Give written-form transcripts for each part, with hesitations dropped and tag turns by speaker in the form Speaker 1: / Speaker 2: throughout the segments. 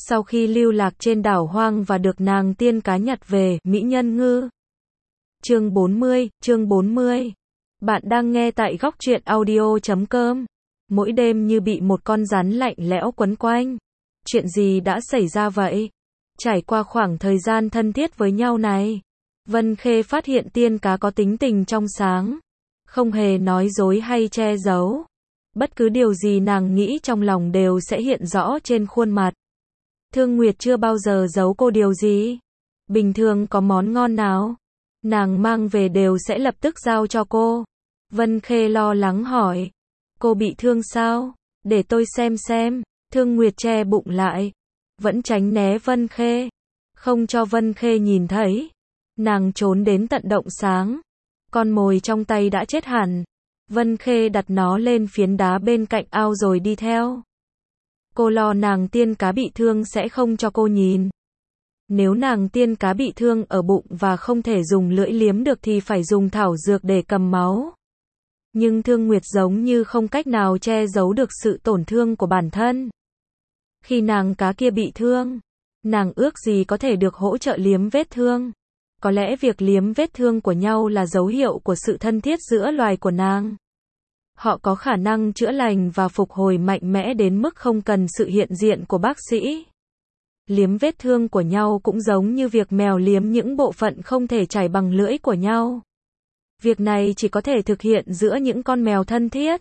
Speaker 1: Sau khi lưu lạc trên đảo hoang và được nàng tiên cá nhặt về, mỹ nhân ngư. Chương 40. Bạn đang nghe tại góc truyện audio.com. Mỗi đêm như bị một con rắn lạnh lẽo quấn quanh. Chuyện gì đã xảy ra vậy? Trải qua khoảng thời gian thân thiết với nhau này, Vân Khê phát hiện tiên cá có tính tình trong sáng, không hề nói dối hay che giấu. Bất cứ điều gì nàng nghĩ trong lòng đều sẽ hiện rõ trên khuôn mặt. Thương Nguyệt chưa bao giờ giấu cô điều gì. Bình thường có món ngon nào, nàng mang về đều sẽ lập tức giao cho cô. Vân Khê lo lắng hỏi, cô bị thương sao? Để tôi xem. Thương Nguyệt che bụng lại, vẫn tránh né Vân Khê, không cho Vân Khê nhìn thấy. Nàng trốn đến tận động sáng, con mồi trong tay đã chết hẳn. Vân Khê đặt nó lên phiến đá bên cạnh ao rồi đi theo. Cô lo nàng tiên cá bị thương sẽ không cho cô nhìn. Nếu nàng tiên cá bị thương ở bụng và không thể dùng lưỡi liếm được thì phải dùng thảo dược để cầm máu. Nhưng Thương Nguyệt giống như không cách nào che giấu được sự tổn thương của bản thân. Khi nàng cá kia bị thương, nàng ước gì có thể được hỗ trợ liếm vết thương. Có lẽ việc liếm vết thương của nhau là dấu hiệu của sự thân thiết giữa loài của nàng. Họ có khả năng chữa lành và phục hồi mạnh mẽ đến mức không cần sự hiện diện của bác sĩ. Liếm vết thương của nhau cũng giống như việc mèo liếm những bộ phận không thể chảy bằng lưỡi của nhau. Việc này chỉ có thể thực hiện giữa những con mèo thân thiết.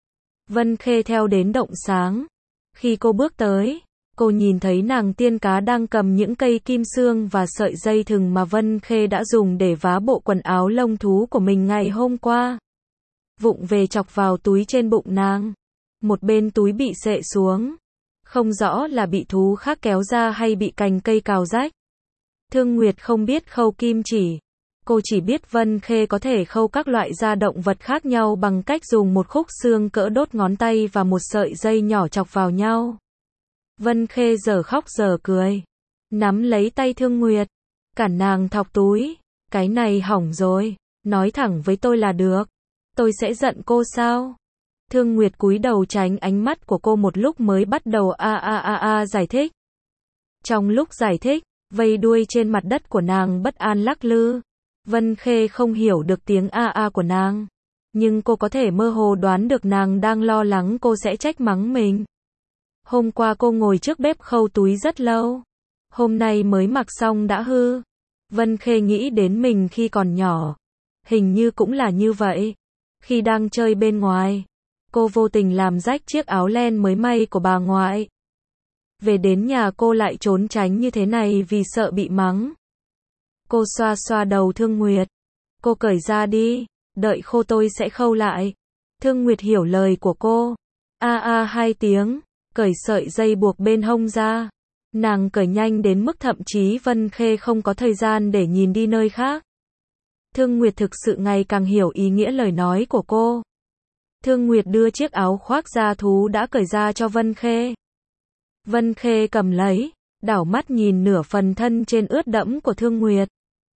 Speaker 1: Vân Khê theo đến động sáng. Khi cô bước tới, cô nhìn thấy nàng tiên cá đang cầm những cây kim xương và sợi dây thừng mà Vân Khê đã dùng để vá bộ quần áo lông thú của mình ngày hôm qua. Vụng về chọc vào túi trên bụng nàng. Một bên túi bị xệ xuống. Không rõ là bị thú khác kéo ra hay bị cành cây cào rách. Thương Nguyệt không biết khâu kim chỉ. Cô chỉ biết Vân Khê có thể khâu các loại da động vật khác nhau bằng cách dùng một khúc xương cỡ đốt ngón tay và một sợi dây nhỏ chọc vào nhau. Vân Khê giờ khóc giờ cười, nắm lấy tay Thương Nguyệt, cản nàng thọc túi. Cái này hỏng rồi, nói thẳng với tôi là được. Tôi sẽ giận cô sao? Thương Nguyệt cúi đầu tránh ánh mắt của cô một lúc mới bắt đầu giải thích. Trong lúc giải thích, vây đuôi trên mặt đất của nàng bất an lắc lư. Vân Khê không hiểu được tiếng của nàng, nhưng cô có thể mơ hồ đoán được nàng đang lo lắng cô sẽ trách mắng mình. Hôm qua cô ngồi trước bếp khâu túi rất lâu, hôm nay mới mặc xong đã hư. Vân Khê nghĩ đến mình khi còn nhỏ, hình như cũng là như vậy. Khi đang chơi bên ngoài, cô vô tình làm rách chiếc áo len mới may của bà ngoại. Về đến nhà cô lại trốn tránh như thế này vì sợ bị mắng. Cô xoa xoa đầu Thương Nguyệt. Cô cởi ra đi, đợi khô tôi sẽ khâu lại. Thương Nguyệt hiểu lời của cô. Hai tiếng, cởi sợi dây buộc bên hông ra. Nàng cởi nhanh đến mức thậm chí Vân Khê không có thời gian để nhìn đi nơi khác. Thương Nguyệt thực sự ngày càng hiểu ý nghĩa lời nói của cô. Thương Nguyệt đưa chiếc áo khoác da thú đã cởi ra cho Vân Khê. Vân Khê cầm lấy, đảo mắt nhìn nửa phần thân trên ướt đẫm của Thương Nguyệt.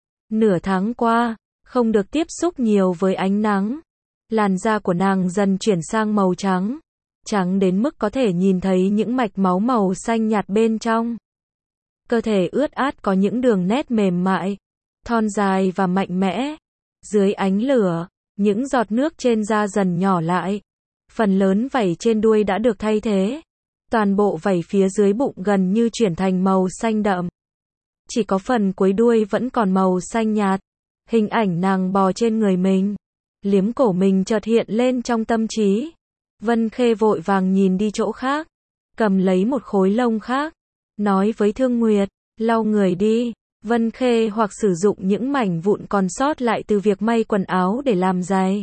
Speaker 1: Nửa tháng qua, không được tiếp xúc nhiều với ánh nắng. Làn da của nàng dần chuyển sang màu trắng. Trắng đến mức có thể nhìn thấy những mạch máu màu xanh nhạt bên trong. Cơ thể ướt át có những đường nét mềm mại, thon dài và mạnh mẽ. Dưới ánh lửa, những giọt nước trên da dần nhỏ lại. Phần lớn vảy trên đuôi đã được thay thế. Toàn bộ vảy phía dưới bụng gần như chuyển thành màu xanh đậm. Chỉ có phần cuối đuôi vẫn còn màu xanh nhạt. Hình ảnh nàng bò trên người mình, liếm cổ mình chợt hiện lên trong tâm trí. Vân Khê vội vàng nhìn đi chỗ khác, cầm lấy một khối lông khác, nói với Thương Nguyệt, lau người đi. Vân Khê hoặc sử dụng những mảnh vụn còn sót lại từ việc may quần áo để làm giày,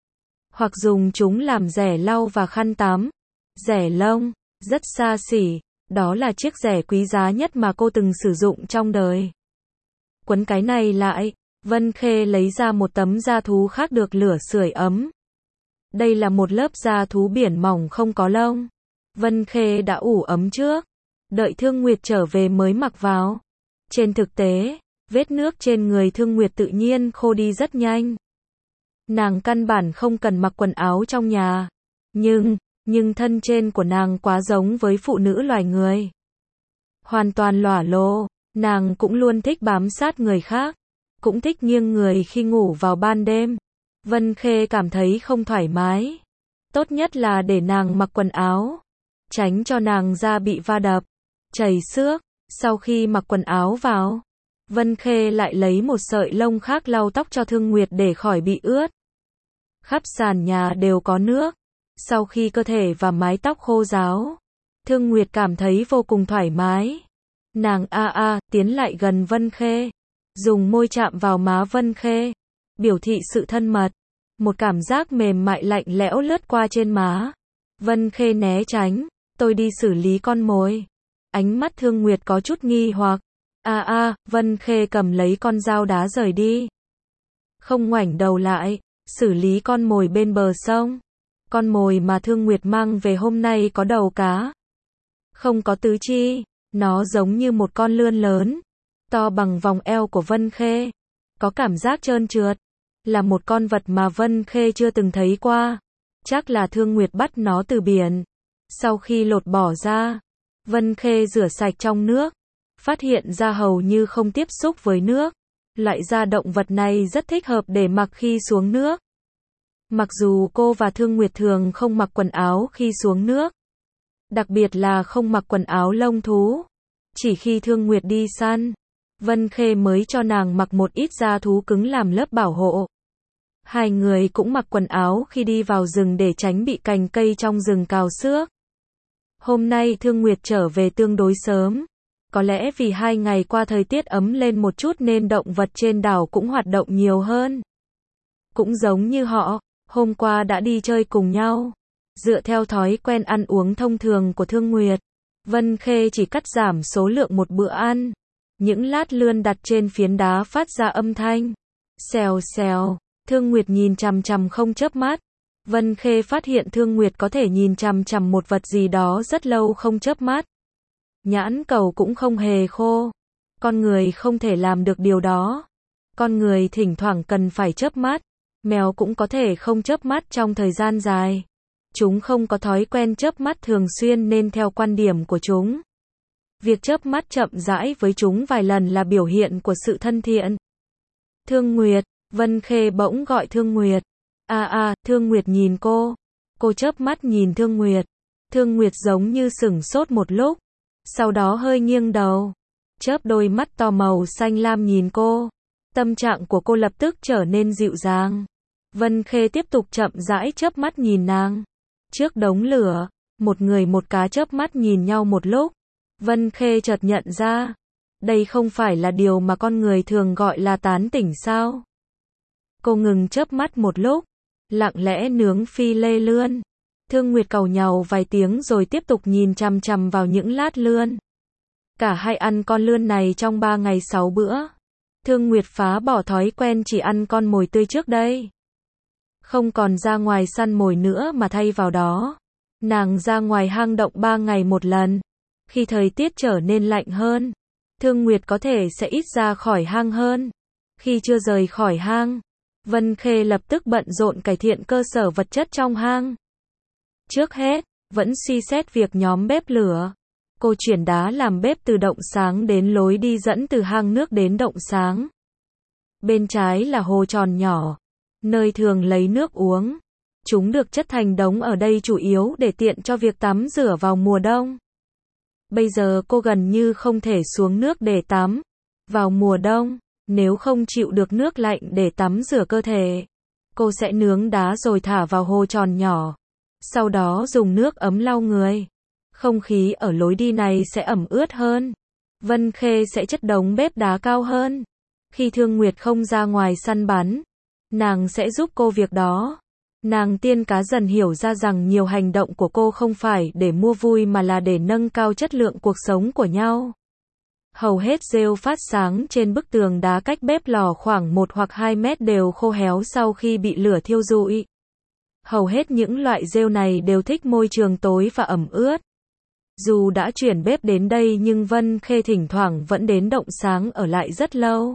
Speaker 1: hoặc dùng chúng làm rẻ lau và khăn tắm. Rẻ lông, rất xa xỉ, đó là chiếc rẻ quý giá nhất mà cô từng sử dụng trong đời. Quấn cái này lại, Vân Khê lấy ra một tấm da thú khác được lửa sưởi ấm. Đây là một lớp da thú biển mỏng không có lông. Vân Khê đã ủ ấm trước, đợi Thương Nguyệt trở về mới mặc vào. Trên thực tế, vết nước trên người Thương Nguyệt tự nhiên khô đi rất nhanh. Nàng căn bản không cần mặc quần áo trong nhà. Nhưng thân trên của nàng quá giống với phụ nữ loài người. hoàn toàn lỏa lồ. Nàng cũng luôn thích bám sát người khác, cũng thích nghiêng người khi ngủ vào ban đêm. Vân Khê cảm thấy không thoải mái. Tốt nhất là để nàng mặc quần áo, tránh cho nàng da bị va đập, chảy xước. Sau khi mặc quần áo vào, Vân Khê lại lấy một sợi lông khác lau tóc cho Thương Nguyệt để khỏi bị ướt. Khắp sàn nhà đều có nước. Sau khi cơ thể và mái tóc khô ráo, Thương Nguyệt cảm thấy vô cùng thoải mái. Nàng tiến lại gần Vân Khê, dùng môi chạm vào má Vân Khê, biểu thị sự thân mật. Một cảm giác mềm mại lạnh lẽo lướt qua trên má. Vân Khê né tránh, tôi đi xử lý con mồi. Ánh mắt Thương Nguyệt có chút nghi hoặc. Vân Khê cầm lấy con dao đá rời đi. Không ngoảnh đầu lại, xử lý con mồi bên bờ sông. Con mồi mà Thương Nguyệt mang về hôm nay có đầu cá, không có tứ chi. Nó giống như một con lươn lớn, to bằng vòng eo của Vân Khê. Có cảm giác trơn trượt, là một con vật mà Vân Khê chưa từng thấy qua. Chắc là Thương Nguyệt bắt nó từ biển. Sau khi lột bỏ ra, Vân Khê rửa sạch trong nước, phát hiện ra hầu như không tiếp xúc với nước. Loại da động vật này rất thích hợp để mặc khi xuống nước. Mặc dù cô và Thương Nguyệt thường không mặc quần áo khi xuống nước, đặc biệt là không mặc quần áo lông thú. Chỉ khi Thương Nguyệt đi săn, Vân Khê mới cho nàng mặc một ít da thú cứng làm lớp bảo hộ. Hai người cũng mặc quần áo khi đi vào rừng để tránh bị cành cây trong rừng cào xước. Hôm nay Thương Nguyệt trở về tương đối sớm. Có lẽ vì 2 ngày qua thời tiết ấm lên một chút nên động vật trên đảo cũng hoạt động nhiều hơn. Cũng giống như họ, hôm qua đã đi chơi cùng nhau. Dựa theo thói quen ăn uống thông thường của Thương Nguyệt, Vân Khê chỉ cắt giảm số lượng một bữa ăn. Những lát lươn đặt trên phiến đá phát ra âm thanh xèo xèo. Thương Nguyệt nhìn chằm chằm không chớp mắt. Vân Khê phát hiện Thương Nguyệt có thể nhìn chằm chằm một vật gì đó rất lâu không chớp mắt. Nhãn cầu cũng không hề khô. Con người không thể làm được điều đó. Con người thỉnh thoảng cần phải chớp mắt. Mèo cũng có thể không chớp mắt trong thời gian dài. Chúng không có thói quen chớp mắt thường xuyên nên theo quan điểm của chúng, việc chớp mắt chậm rãi với chúng vài lần là biểu hiện của sự thân thiện. Thương Nguyệt, Vân Khê bỗng gọi Thương Nguyệt. Thương Nguyệt nhìn cô. Cô chớp mắt nhìn Thương Nguyệt. Thương Nguyệt giống như sửng sốt một lúc, sau đó hơi nghiêng đầu, chớp đôi mắt to màu xanh lam nhìn cô. Tâm trạng của cô lập tức trở nên dịu dàng. Vân Khê tiếp tục chậm rãi chớp mắt nhìn nàng. Trước đống lửa, một người một cá chớp mắt nhìn nhau một lúc. Vân Khê chợt nhận ra, đây không phải là điều mà con người thường gọi là tán tỉnh sao? Cô ngừng chớp mắt một lúc, lặng lẽ nướng phi lê lươn. Thương Nguyệt càu nhàu vài tiếng rồi tiếp tục nhìn chằm chằm vào những lát lươn. Cả hai ăn con lươn này trong 3 ngày 6 bữa. Thương Nguyệt phá bỏ thói quen chỉ ăn con mồi tươi trước đây. Không còn ra ngoài săn mồi nữa mà thay vào đó, nàng ra ngoài hang động 3 ngày một lần. Khi thời tiết trở nên lạnh hơn, Thương Nguyệt có thể sẽ ít ra khỏi hang hơn. Khi chưa rời khỏi hang, Vân Khê lập tức bận rộn cải thiện cơ sở vật chất trong hang. Trước hết, vẫn suy xét việc nhóm bếp lửa. Cô chuyển đá làm bếp từ động sáng đến lối đi dẫn từ hang nước đến động sáng. Bên trái là hồ tròn nhỏ, nơi thường lấy nước uống. Chúng được chất thành đống ở đây chủ yếu để tiện cho việc tắm rửa vào mùa đông. Bây giờ cô gần như không thể xuống nước để tắm. Vào mùa đông, nếu không chịu được nước lạnh để tắm rửa cơ thể, cô sẽ nướng đá rồi thả vào hồ tròn nhỏ. Sau đó dùng nước ấm lau người. Không khí ở lối đi này sẽ ẩm ướt hơn. Vân Khê sẽ chất đống bếp đá cao hơn. Khi Thương Nguyệt không ra ngoài săn bắn, nàng sẽ giúp cô việc đó. Nàng tiên cá dần hiểu ra rằng nhiều hành động của cô không phải để mua vui mà là để nâng cao chất lượng cuộc sống của nhau. Hầu hết rêu phát sáng trên bức tường đá cách bếp lò khoảng 1 hoặc 2 mét đều khô héo sau khi bị lửa thiêu rụi. Hầu hết những loại rêu này đều thích môi trường tối và ẩm ướt. Dù đã chuyển bếp đến đây nhưng Vân Khê thỉnh thoảng vẫn đến động sáng ở lại rất lâu.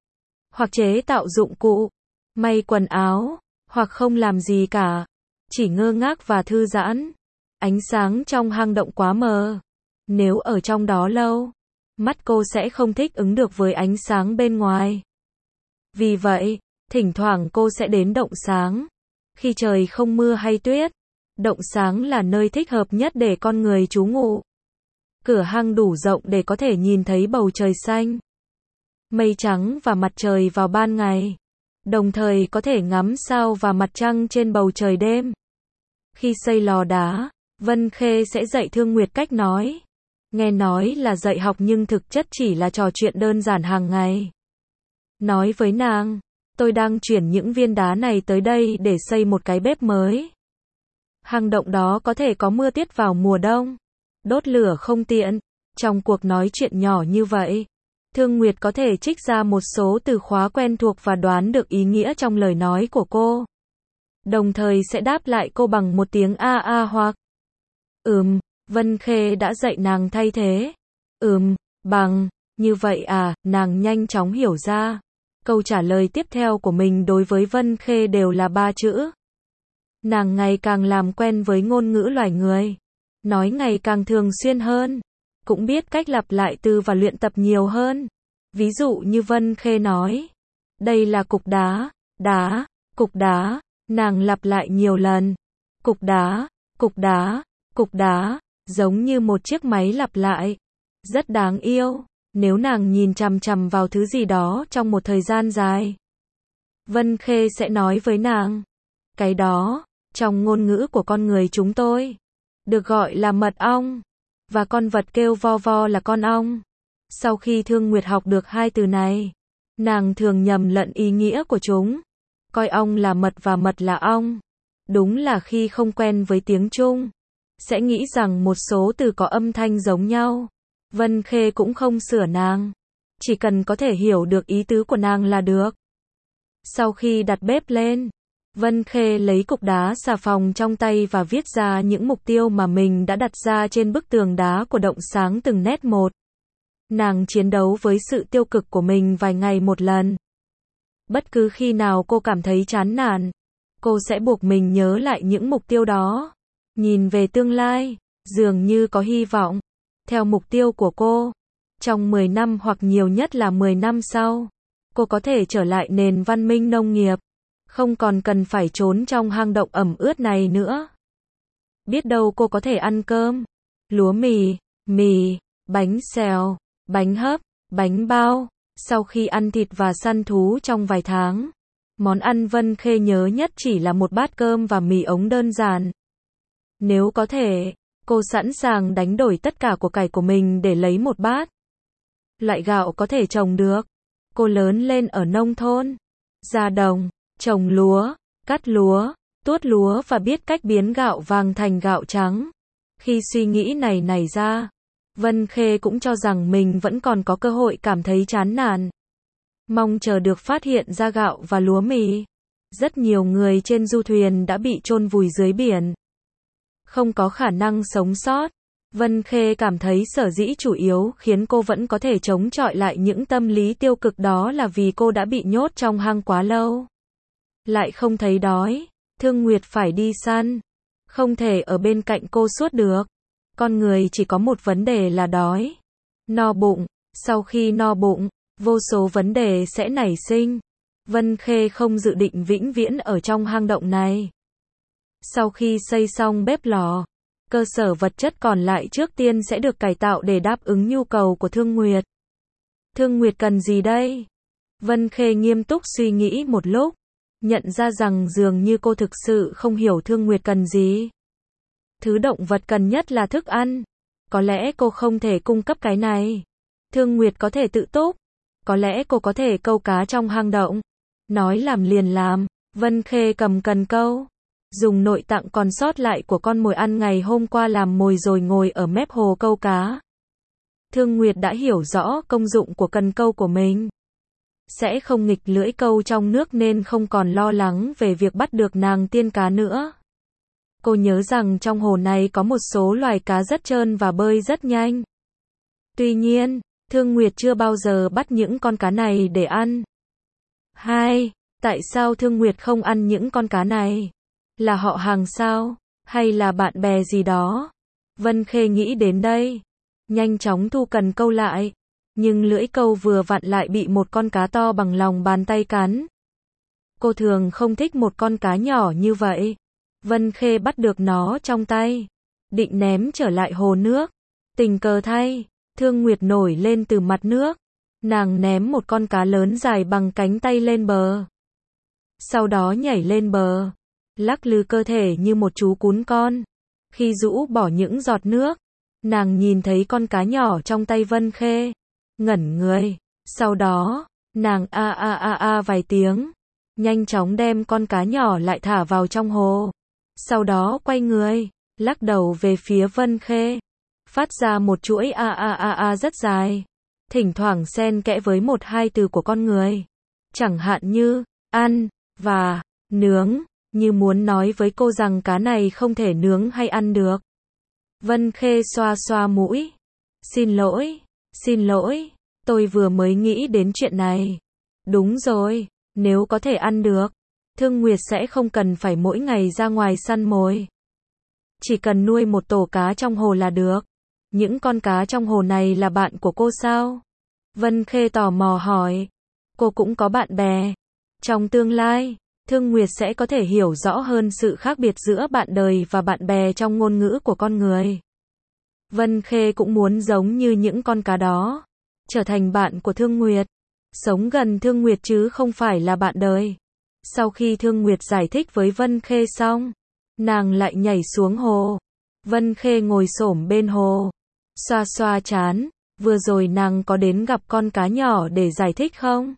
Speaker 1: Hoặc chế tạo dụng cụ, may quần áo, hoặc không làm gì cả, chỉ ngơ ngác và thư giãn. Ánh sáng trong hang động quá mờ. Nếu ở trong đó lâu, mắt cô sẽ không thích ứng được với ánh sáng bên ngoài. Vì vậy, thỉnh thoảng cô sẽ đến động sáng. Khi trời không mưa hay tuyết, động sáng là nơi thích hợp nhất để con người trú ngụ. Cửa hang đủ rộng để có thể nhìn thấy bầu trời xanh, mây trắng và mặt trời vào ban ngày. Đồng thời có thể ngắm sao và mặt trăng trên bầu trời đêm. Khi xây lò đá, Vân Khê sẽ dạy Thương Nguyệt cách nói. Nghe nói là dạy học nhưng thực chất chỉ là trò chuyện đơn giản hàng ngày. Nói với nàng, tôi đang chuyển những viên đá này tới đây để xây một cái bếp mới. Hang động đó có thể có mưa tiết vào mùa đông. Đốt lửa không tiện. Trong cuộc nói chuyện nhỏ như vậy, Thương Nguyệt có thể trích ra một số từ khóa quen thuộc và đoán được ý nghĩa trong lời nói của cô. Đồng thời sẽ đáp lại cô bằng một tiếng a a hoặc Vân Khê đã dạy nàng thay thế. Bằng, như vậy à, nàng nhanh chóng hiểu ra. Câu trả lời tiếp theo của mình đối với Vân Khê đều là 3 chữ. Nàng ngày càng làm quen với ngôn ngữ loài người. Nói ngày càng thường xuyên hơn. Cũng biết cách lặp lại từ và luyện tập nhiều hơn. Ví dụ như Vân Khê nói. Đây là cục đá, đá, cục đá. Nàng lặp lại nhiều lần. Cục đá, cục đá, cục đá. Giống như một chiếc máy lặp lại. Rất đáng yêu. Nếu nàng nhìn chằm chằm vào thứ gì đó trong một thời gian dài, Vân Khê sẽ nói với nàng. Cái đó, trong ngôn ngữ của con người chúng tôi, được gọi là mật ong. Và con vật kêu vo vo là con ong. Sau khi Thương Nguyệt học được 2 từ này, nàng thường nhầm lẫn ý nghĩa của chúng. Coi ong là mật và mật là ong. Đúng là khi không quen với tiếng Trung, sẽ nghĩ rằng một số từ có âm thanh giống nhau. Vân Khê cũng không sửa nàng. Chỉ cần có thể hiểu được ý tứ của nàng là được. Sau khi đặt bếp lên, Vân Khê lấy cục đá xà phòng trong tay và viết ra những mục tiêu mà mình đã đặt ra trên bức tường đá của động sáng từng nét một. Nàng chiến đấu với sự tiêu cực của mình vài ngày một lần. Bất cứ khi nào cô cảm thấy chán nản, cô sẽ buộc mình nhớ lại những mục tiêu đó. Nhìn về tương lai, dường như có hy vọng. Theo mục tiêu của cô, trong 10 năm hoặc nhiều nhất là 10 năm sau, cô có thể trở lại nền văn minh nông nghiệp. Không còn cần phải trốn trong hang động ẩm ướt này nữa. Biết đâu cô có thể ăn cơm, lúa mì, bánh xèo, bánh hấp, bánh bao. Sau khi ăn thịt và săn thú trong vài tháng, món ăn Vân Khê nhớ nhất chỉ là một bát cơm và mì ống đơn giản. Nếu có thể, cô sẵn sàng đánh đổi tất cả của cải của mình để lấy một bát. Loại gạo có thể trồng được. Cô lớn lên ở nông thôn, ra đồng, trồng lúa, cắt lúa, tuốt lúa và biết cách biến gạo vàng thành gạo trắng. Khi suy nghĩ này nảy ra, Vân Khê cũng cho rằng mình vẫn còn có cơ hội cảm thấy chán nản. Mong chờ được phát hiện ra gạo và lúa mì. Rất nhiều người trên du thuyền đã bị chôn vùi dưới biển. Không có khả năng sống sót. Vân Khê cảm thấy sở dĩ chủ yếu khiến cô vẫn có thể chống chọi lại những tâm lý tiêu cực đó là vì cô đã bị nhốt trong hang quá lâu. Lại không thấy đói. Thương Nguyệt phải đi săn. Không thể ở bên cạnh cô suốt được. Con người chỉ có một vấn đề là đói. No bụng. Sau khi no bụng, vô số vấn đề sẽ nảy sinh. Vân Khê không dự định vĩnh viễn ở trong hang động này. Sau khi xây xong bếp lò, cơ sở vật chất còn lại trước tiên sẽ được cải tạo để đáp ứng nhu cầu của Thương Nguyệt. Thương Nguyệt cần gì đây? Vân Khê nghiêm túc suy nghĩ một lúc, nhận ra rằng dường như cô thực sự không hiểu Thương Nguyệt cần gì. Thứ động vật cần nhất là thức ăn. Có lẽ cô không thể cung cấp cái này. Thương Nguyệt có thể tự túc. Có lẽ cô có thể câu cá trong hang động. Nói làm liền làm. Vân Khê cầm cần câu, dùng nội tạng còn sót lại của con mồi ăn ngày hôm qua làm mồi rồi ngồi ở mép hồ câu cá. Thương Nguyệt đã hiểu rõ công dụng của cần câu của mình. Sẽ không nghịch lưỡi câu trong nước nên không còn lo lắng về việc bắt được nàng tiên cá nữa. Cô nhớ rằng trong hồ này có một số loài cá rất trơn và bơi rất nhanh. Tuy nhiên, Thương Nguyệt chưa bao giờ bắt những con cá này để ăn. 2. Tại sao Thương Nguyệt không ăn những con cá này? Là họ hàng sao? Hay là bạn bè gì đó? Vân Khê nghĩ đến đây. Nhanh chóng thu cần câu lại. Nhưng lưỡi câu vừa vặn lại bị một con cá to bằng lòng bàn tay cắn. Cô thường không thích một con cá nhỏ như vậy. Vân Khê bắt được nó trong tay, định ném trở lại hồ nước. Tình cờ thay, Thương Nguyệt nổi lên từ mặt nước. Nàng ném một con cá lớn dài bằng cánh tay lên bờ. Sau đó nhảy lên bờ, lắc lư cơ thể như một chú cún con. Khi rũ bỏ những giọt nước, nàng nhìn thấy con cá nhỏ trong tay Vân Khê, ngẩn người. Sau đó, nàng a vài tiếng, nhanh chóng đem con cá nhỏ lại thả vào trong hồ. Sau đó quay người, lắc đầu về phía Vân Khê, phát ra một chuỗi a rất dài, thỉnh thoảng xen kẽ với một hai từ của con người, chẳng hạn như ăn và nướng, như muốn nói với cô rằng cá này không thể nướng hay ăn được. Vân Khê xoa xoa mũi. Xin lỗi, tôi vừa mới nghĩ đến chuyện này. Đúng rồi, nếu có thể ăn được, Thương Nguyệt sẽ không cần phải mỗi ngày ra ngoài săn mồi. Chỉ cần nuôi một tổ cá trong hồ là được. Những con cá trong hồ này là bạn của cô sao? Vân Khê tò mò hỏi. Cô cũng có bạn bè. Trong tương lai, Thương Nguyệt sẽ có thể hiểu rõ hơn sự khác biệt giữa bạn đời và bạn bè trong ngôn ngữ của con người. Vân Khê cũng muốn giống như những con cá đó, trở thành bạn của Thương Nguyệt, sống gần Thương Nguyệt chứ không phải là bạn đời. Sau khi Thương Nguyệt giải thích với Vân Khê xong, nàng lại nhảy xuống hồ. Vân Khê ngồi xổm bên hồ, xoa xoa trán. Vừa rồi nàng có đến gặp con cá nhỏ để giải thích không?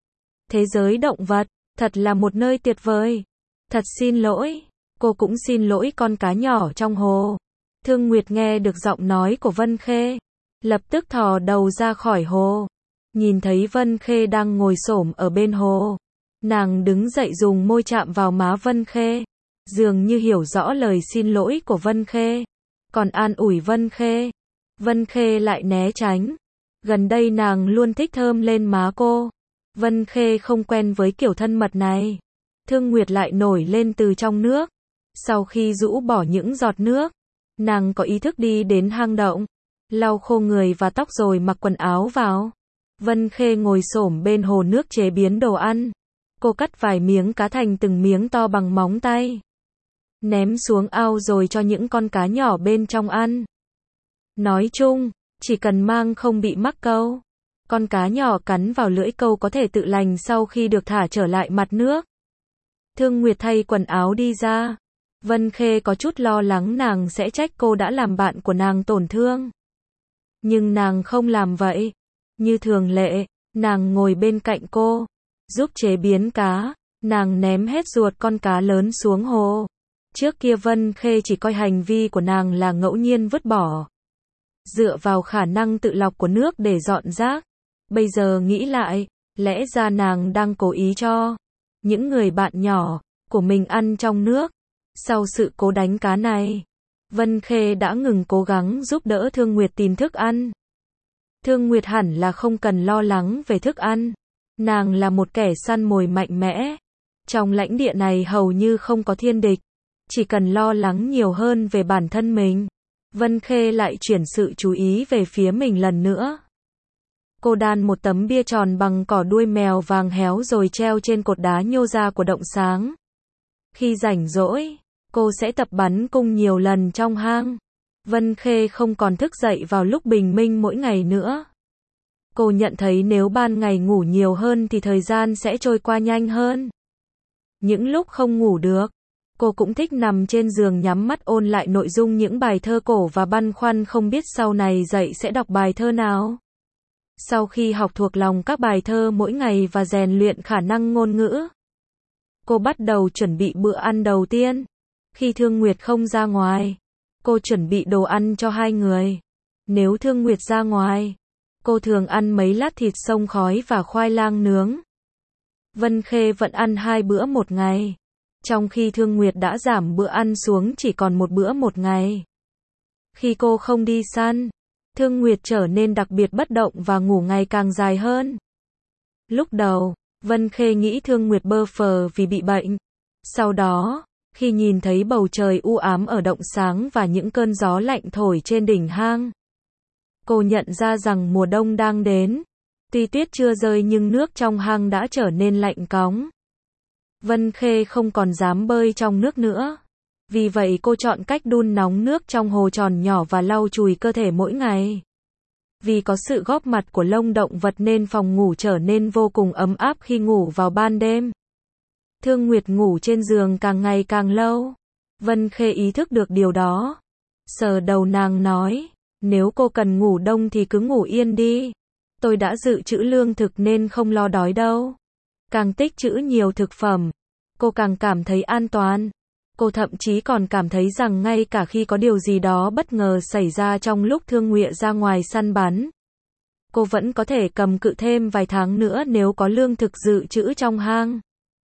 Speaker 1: Thế giới động vật, thật là một nơi tuyệt vời. Thật xin lỗi, cô cũng xin lỗi con cá nhỏ trong hồ. Thương Nguyệt nghe được giọng nói của Vân Khê, lập tức thò đầu ra khỏi hồ. Nhìn thấy Vân Khê đang ngồi xổm ở bên hồ, nàng đứng dậy dùng môi chạm vào má Vân Khê, dường như hiểu rõ lời xin lỗi của Vân Khê, còn an ủi Vân Khê. Vân Khê lại né tránh. Gần đây nàng luôn thích thơm lên má cô. Vân Khê không quen với kiểu thân mật này. Thương Nguyệt lại nổi lên từ trong nước. Sau khi rũ bỏ những giọt nước, nàng có ý thức đi đến hang động, lau khô người và tóc rồi mặc quần áo vào. Vân Khê ngồi xổm bên hồ nước chế biến đồ ăn. Cô cắt vài miếng cá thành từng miếng to bằng móng tay, ném xuống ao rồi cho những con cá nhỏ bên trong ăn. Nói chung, chỉ cần mang không bị mắc câu, con cá nhỏ cắn vào lưỡi câu có thể tự lành sau khi được thả trở lại mặt nước. Thương Nguyệt thay quần áo đi ra. Vân Khê có chút lo lắng nàng sẽ trách cô đã làm bạn của nàng tổn thương. Nhưng nàng không làm vậy. Như thường lệ, nàng ngồi bên cạnh cô, giúp chế biến cá. Nàng ném hết ruột con cá lớn xuống hồ. Trước kia Vân Khê chỉ coi hành vi của nàng là ngẫu nhiên vứt bỏ, dựa vào khả năng tự lọc của nước để dọn rác. Bây giờ nghĩ lại, lẽ ra nàng đang cố ý cho những người bạn nhỏ của mình ăn trong nước. Sau sự cố đánh cá này, Vân Khê đã ngừng cố gắng giúp đỡ Thương Nguyệt tìm thức ăn. Thương Nguyệt hẳn là không cần lo lắng về thức ăn. Nàng là một kẻ săn mồi mạnh mẽ. Trong lãnh địa này hầu như không có thiên địch. Chỉ cần lo lắng nhiều hơn về bản thân mình. Vân Khê lại chuyển sự chú ý về phía mình lần nữa. Cô đan một tấm bia tròn bằng cỏ đuôi mèo vàng héo rồi treo trên cột đá nhô ra của động sáng. Khi rảnh rỗi, cô sẽ tập bắn cung nhiều lần trong hang. Vân Khê không còn thức dậy vào lúc bình minh mỗi ngày nữa. Cô nhận thấy nếu ban ngày ngủ nhiều hơn thì thời gian sẽ trôi qua nhanh hơn. Những lúc không ngủ được, cô cũng thích nằm trên giường nhắm mắt ôn lại nội dung những bài thơ cổ và băn khoăn không biết sau này dậy sẽ đọc bài thơ nào. Sau khi học thuộc lòng các bài thơ mỗi ngày và rèn luyện khả năng ngôn ngữ, cô bắt đầu chuẩn bị bữa ăn đầu tiên. Khi Thương Nguyệt không ra ngoài, cô chuẩn bị đồ ăn cho hai người. Nếu Thương Nguyệt ra ngoài, cô thường ăn mấy lát thịt xông khói và khoai lang nướng. Vân Khê vẫn ăn 2 bữa một ngày, trong khi Thương Nguyệt đã giảm bữa ăn xuống chỉ còn 1 bữa một ngày. Khi cô không đi săn, Thương Nguyệt trở nên đặc biệt bất động và ngủ ngày càng dài hơn. Lúc đầu, Vân Khê nghĩ Thương Nguyệt bơ phờ vì bị bệnh. Sau đó, khi nhìn thấy bầu trời u ám ở động sáng và những cơn gió lạnh thổi trên đỉnh hang, Cô nhận ra rằng mùa đông đang đến. Tuy tuyết chưa rơi nhưng nước trong hang đã trở nên lạnh cóng. Vân Khê không còn dám bơi trong nước nữa. Vì vậy cô chọn cách đun nóng nước trong hồ tròn nhỏ và lau chùi cơ thể mỗi ngày. Vì có sự góp mặt của lông động vật nên phòng ngủ trở nên vô cùng ấm áp khi ngủ vào ban đêm. Thương Nguyệt ngủ trên giường càng ngày càng lâu. Vân Khê ý thức được điều đó. Sờ đầu nàng nói, nếu cô cần ngủ đông thì cứ ngủ yên đi. Tôi đã dự trữ lương thực nên không lo đói đâu. Càng tích trữ nhiều thực phẩm, cô càng cảm thấy an toàn. Cô thậm chí còn cảm thấy rằng ngay cả khi có điều gì đó bất ngờ xảy ra trong lúc Thương Nguyệt ra ngoài săn bắn, cô vẫn có thể cầm cự thêm vài tháng nữa nếu có lương thực dự trữ trong hang.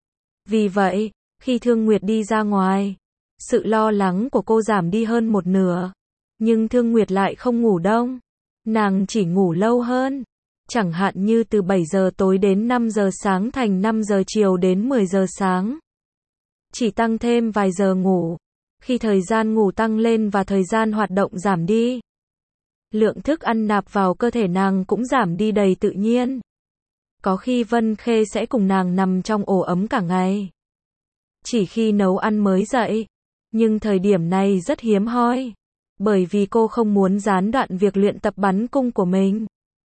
Speaker 1: Vì vậy, khi Thương Nguyệt đi ra ngoài, sự lo lắng của cô giảm đi hơn một nửa. Nhưng Thương Nguyệt lại không ngủ đông. Nàng chỉ ngủ lâu hơn. Chẳng hạn như từ 7 giờ tối đến 5 giờ sáng thành 5 giờ chiều đến 10 giờ sáng. Chỉ tăng thêm vài giờ ngủ. Khi thời gian ngủ tăng lên và thời gian hoạt động giảm đi, lượng thức ăn nạp vào cơ thể nàng cũng giảm đi đầy tự nhiên. Có khi Vân Khê sẽ cùng nàng nằm trong ổ ấm cả ngày. Chỉ khi nấu ăn mới dậy. Nhưng thời điểm này rất hiếm hoi. Bởi vì cô không muốn gián đoạn việc luyện tập bắn cung của mình.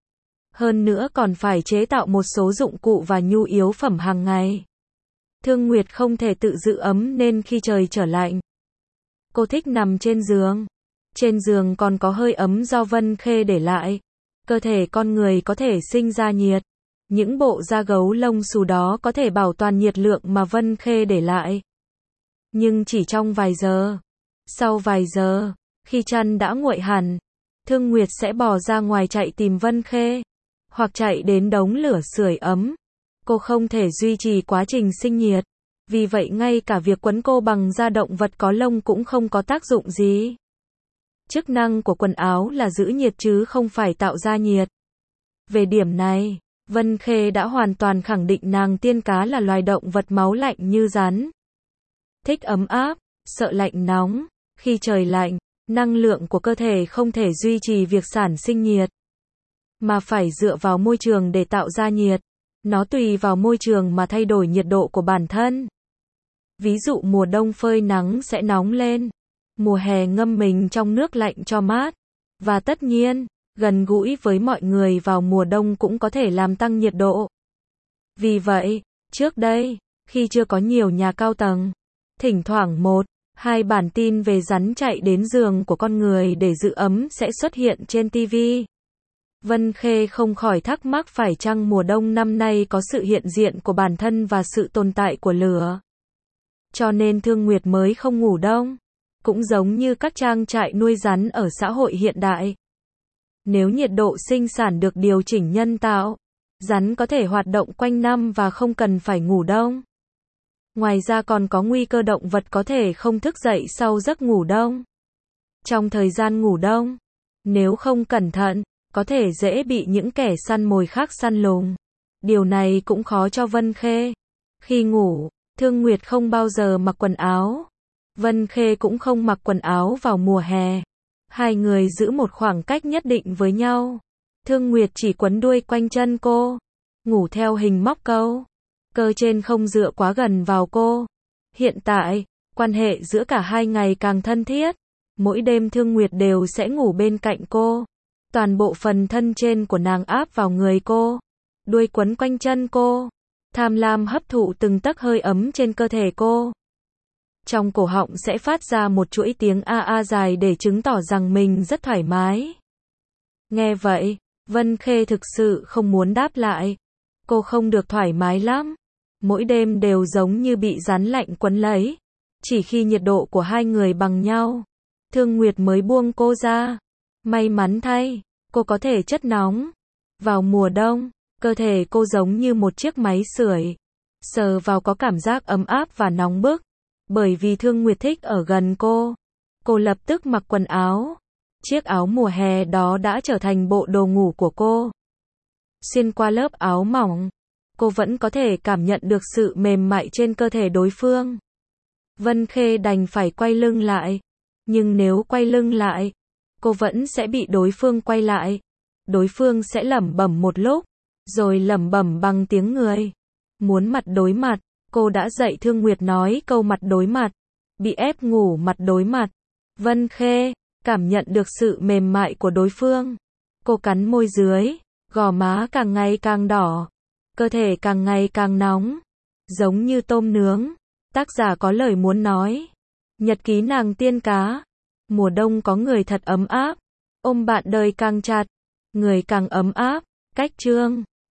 Speaker 1: Hơn nữa còn phải chế tạo một số dụng cụ và nhu yếu phẩm hàng ngày. Thương Nguyệt không thể tự giữ ấm nên khi trời trở lạnh, cô thích nằm trên giường. Trên giường còn có hơi ấm do Vân Khê để lại. Cơ thể con người có thể sinh ra nhiệt. Những bộ da gấu lông xù đó có thể bảo toàn nhiệt lượng mà Vân Khê để lại. Nhưng chỉ trong vài giờ. Sau vài giờ, khi chăn đã nguội hẳn, Thương Nguyệt sẽ bò ra ngoài chạy tìm Vân Khê. Hoặc chạy đến đống lửa sưởi ấm. Cô không thể duy trì quá trình sinh nhiệt. Vì vậy ngay cả việc quấn cô bằng da động vật có lông cũng không có tác dụng gì. Chức năng của quần áo là giữ nhiệt chứ không phải tạo ra nhiệt. Về điểm này, Vân Khê đã hoàn toàn khẳng định nàng tiên cá là loài động vật máu lạnh như rắn. Thích ấm áp, sợ lạnh nóng. Khi trời lạnh, năng lượng của cơ thể không thể duy trì việc sản sinh nhiệt, mà phải dựa vào môi trường để tạo ra nhiệt. Nó tùy vào môi trường mà thay đổi nhiệt độ của bản thân. Ví dụ mùa đông phơi nắng sẽ nóng lên. Mùa hè ngâm mình trong nước lạnh cho mát. Và tất nhiên, gần gũi với mọi người vào mùa đông cũng có thể làm tăng nhiệt độ. Vì vậy, trước đây, khi chưa có nhiều nhà cao tầng, thỉnh thoảng 1-2 bản tin về rắn chạy đến giường của con người để giữ ấm sẽ xuất hiện trên TV. Vân Khê không khỏi thắc mắc phải chăng mùa đông năm nay có sự hiện diện của bản thân và sự tồn tại của lửa. Cho nên Thương Nguyệt mới không ngủ đông. Cũng giống như các trang trại nuôi rắn ở xã hội hiện đại. Nếu nhiệt độ sinh sản được điều chỉnh nhân tạo, rắn có thể hoạt động quanh năm và không cần phải ngủ đông. Ngoài ra còn có nguy cơ động vật có thể không thức dậy sau giấc ngủ đông. Trong thời gian ngủ đông, nếu không cẩn thận, có thể dễ bị những kẻ săn mồi khác săn lùng. Điều này cũng khó cho Vân Khê. Khi ngủ, Thương Nguyệt không bao giờ mặc quần áo. Vân Khê cũng không mặc quần áo vào mùa hè. Hai người giữ một khoảng cách nhất định với nhau. Thương Nguyệt chỉ quấn đuôi quanh chân cô, ngủ theo hình móc câu. Cơ trên không dựa quá gần vào cô. Hiện tại, quan hệ giữa cả hai ngày càng thân thiết. Mỗi đêm Thương Nguyệt đều sẽ ngủ bên cạnh cô. Toàn bộ phần thân trên của nàng áp vào người cô. Đuôi quấn quanh chân cô. Tham lam hấp thụ từng tấc hơi ấm trên cơ thể cô. Trong cổ họng sẽ phát ra một chuỗi tiếng a a dài để chứng tỏ rằng mình rất thoải mái. Nghe vậy, Vân Khê thực sự không muốn đáp lại. Cô không được thoải mái lắm. Mỗi đêm đều giống như bị rắn lạnh quấn lấy. Chỉ khi nhiệt độ của hai người bằng nhau, Thương Nguyệt mới buông cô ra. May mắn thay, cô có thể chất nóng. Vào mùa đông, cơ thể cô giống như một chiếc máy sưởi. Sờ vào có cảm giác ấm áp và nóng bức. Bởi vì Thương Nguyệt thích ở gần cô. Cô lập tức mặc quần áo. Chiếc áo mùa hè đó đã trở thành bộ đồ ngủ của cô. Xuyên qua lớp áo mỏng, cô vẫn có thể cảm nhận được sự mềm mại trên cơ thể đối phương. Vân Khê đành phải quay lưng lại. Nhưng nếu quay lưng lại, cô vẫn sẽ bị đối phương quay lại. Đối phương sẽ lẩm bẩm một lúc, rồi lẩm bẩm bằng tiếng người. Muốn mặt đối mặt, cô đã dạy Thương Nguyệt nói câu mặt đối mặt. Bị ép ngủ mặt đối mặt. Vân Khê cảm nhận được sự mềm mại của đối phương. Cô cắn môi dưới, gò má càng ngày càng đỏ, cơ thể càng ngày càng nóng, giống như tôm nướng. Tác giả có lời muốn nói. Nhật ký nàng tiên cá. Mùa đông có người thật ấm áp, ôm bạn đời càng chặt, người càng ấm áp. Cách chương